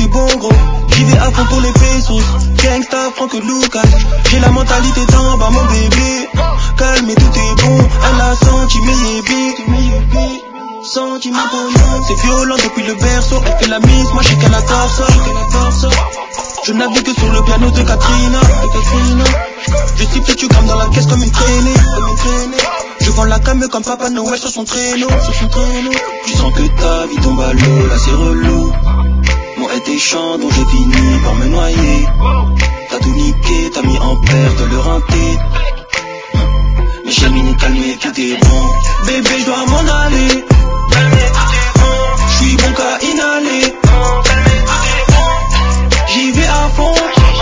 tout est bon gros. J'y vais à fond pour les pesos. Gangsta, Franck Lucas. J'ai la mentalité d'en bas mon bébé. Calme et tout est bon. Elle a senti mes bébés. Senti mon bonhomme. C'est violent depuis le berceau. Elle fait la mise, moi j'ai qu'elle adore ça. Je navigue que sur le piano de Katrina. Je siffle tu grammes dans la caisse comme une traînée. Je vends la came comme Papa Noël sur son traîneau. Tu sens que ta vie tombe à l'eau, là c'est relou. Mon est des champs dont j'ai fini par me noyer. T'as tout niqué, t'as mis en perte le renté. Mais j'ai mis calmé, tout est bon. Bébé je dois m'en aller. J'suis bon qu'à inhaler. J'y vais à fond.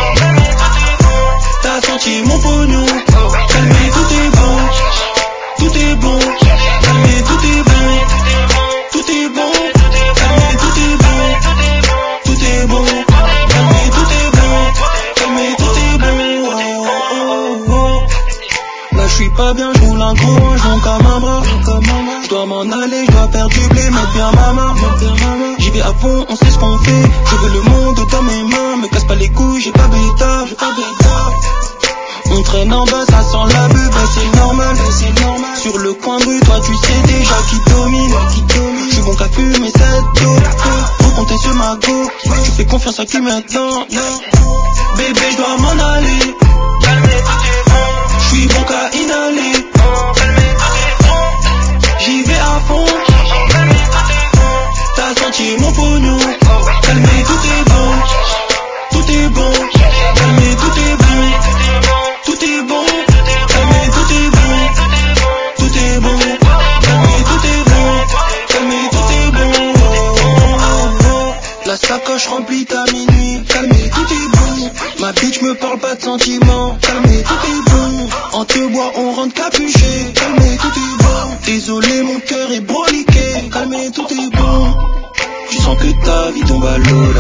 T'as senti mon pognon. Calmé, tout est bon. Tout est bon. Calmé, tout est bon. Tout est bon. Calmé, tout est bon. Tout est bon. Calmé, tout est bon. Calmé, tout est bon. Oh, oh, oh. Là j'suis pas bien, j'roule un gros, j'monte comme un bras. J'dois m'en aller, j'dois faire du blé, mettre bien ma main. J'y vais à fond, on sait ce qu'on fait. Je veux le monde dans mes mains. Me casse pas les couilles, j'ai pas bêta. On traîne en bas, ça sent la bulle, bah c'est normal. Sur le coin de rue, toi tu sais déjà qui domine. J'suis bon qu'à fumer cette dope. Faut compter sur ma go. Tu fais confiance à qui maintenant? Bébé j'dois m'en aller. J'suis bon qu'à inhaler. J'y vais à fond. T'as senti mon pognon. Calmé, tout est bon. Tout est bon. Calmé, tout est bon. Tout est bon. Calmé, tout est bon. Tout est bon. Calmé, tout est bon. Calmé, tout est bon. Oh, oh, oh. La sacoche remplie à minuit. Calmé, tout est bon. Ma bitch me parle pas de sentiments. Calmé, tout est bon. En te bois on rentre capuché. Calmé, tout est bon. Désolé mon cœur est broliqué. Calmé, tout est bon. Tu sens que ta vie tombe à l'eau.